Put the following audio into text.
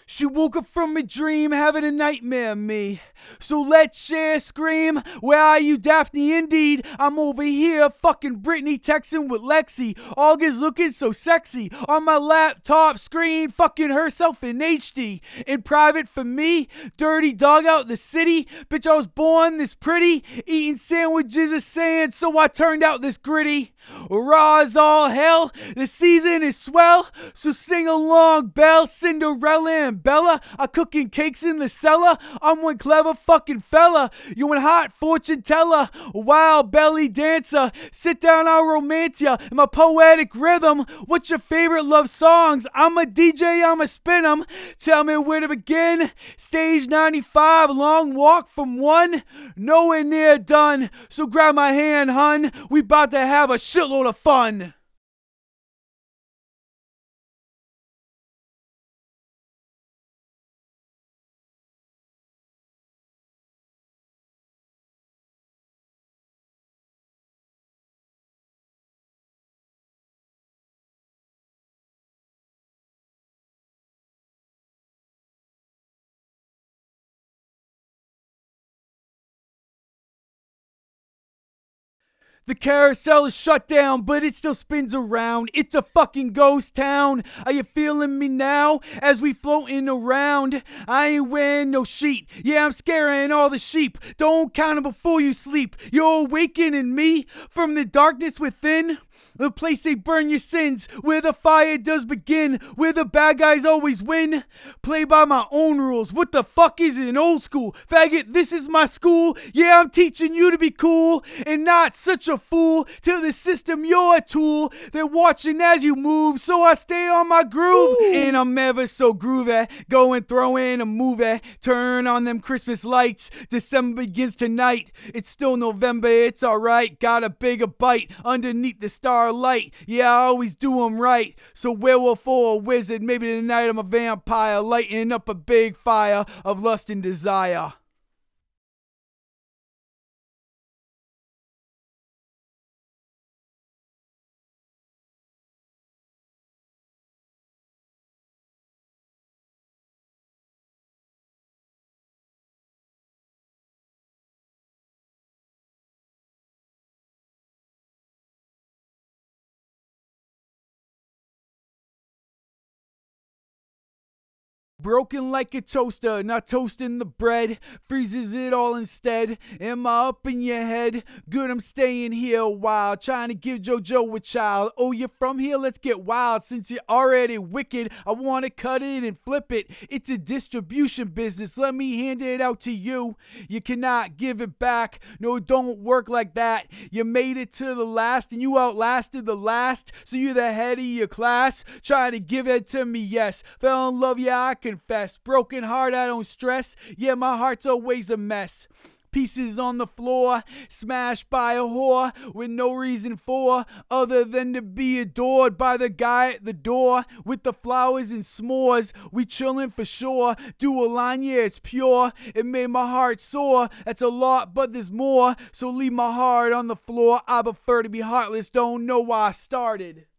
She woke up from a dream, having a nightmare, me. So let's share, scream. Where are you, Daphne? Indeed, I'm over here, fucking Brittany, texting with Lexi. August looking so sexy on my laptop screen, fucking herself in HD. In private for me, dirty dog out the city. Bitch, I was born this pretty, eating sandwiches of sand, so I turned out this gritty. Raw as all hell, the season is swell, so sing along, Belle, Cinderella, and Bella are cooking cakes in the cellar. I'm one clever fucking fella, you one hot fortune teller, wild belly dancer. Sit down, I'll romance ya in my poetic rhythm. What's your favorite love songs? I'm a DJ, I'ma spin 'em. Tell me where to begin. Stage 95, long walk from one, nowhere near done. So grab my hand, hun, we bout to have a shitload of fun. The carousel is shut down, but it still spins around. It's a fucking ghost town. Are you feeling me now as we floating around? I ain't wearing no sheet. Yeah, I'm scaring all the sheep. Don't count 'em before you sleep. You're awakening me from the darkness within. The place they burn your sins, where the fire does begin, where the bad guys always win. Play by my own rules. What the fuck is an old school? Faggot, this is my school. Yeah, I'm teaching you to be cool and not such a fool. To the system, you're a tool. They're watching as you move, so I stay on my groove. Ooh. And I'm ever so groovy. Go and throw in a movie. Turn on them Christmas lights. December begins tonight. It's still November, it's alright. Got a bigger bite underneath the starlight. Yeah, I always do 'em right. So werewolf or a wizard, maybe tonight I'm a vampire, lighting up a big fire of lust and desire. Broken like a toaster, not toasting the bread. Freezes it all instead. Am I up in your head? Good, I'm staying here a while. Trying to give JoJo a child. Oh, you're from here? Let's get wild. Since you're already wicked, I want to cut it and flip it. It's a distribution business. Let me hand it out to you. You cannot give it back. No, it don't work like that. You made it to the last and you outlasted the last. So you're the head of your class. Trying to give it to me, yes. Fell in love, yeah, I confess. Broken heart, I don't stress. Yeah, my heart's always a mess. Pieces on the floor, smashed by a whore with no reason for other than to be adored by the guy at the door with the flowers and s'mores. We chillin' for sure. Do a line, yeah, it's pure. It made my heart sore. That's a lot, but there's more. So leave my heart on the floor. I prefer to be heartless. Don't know why I started.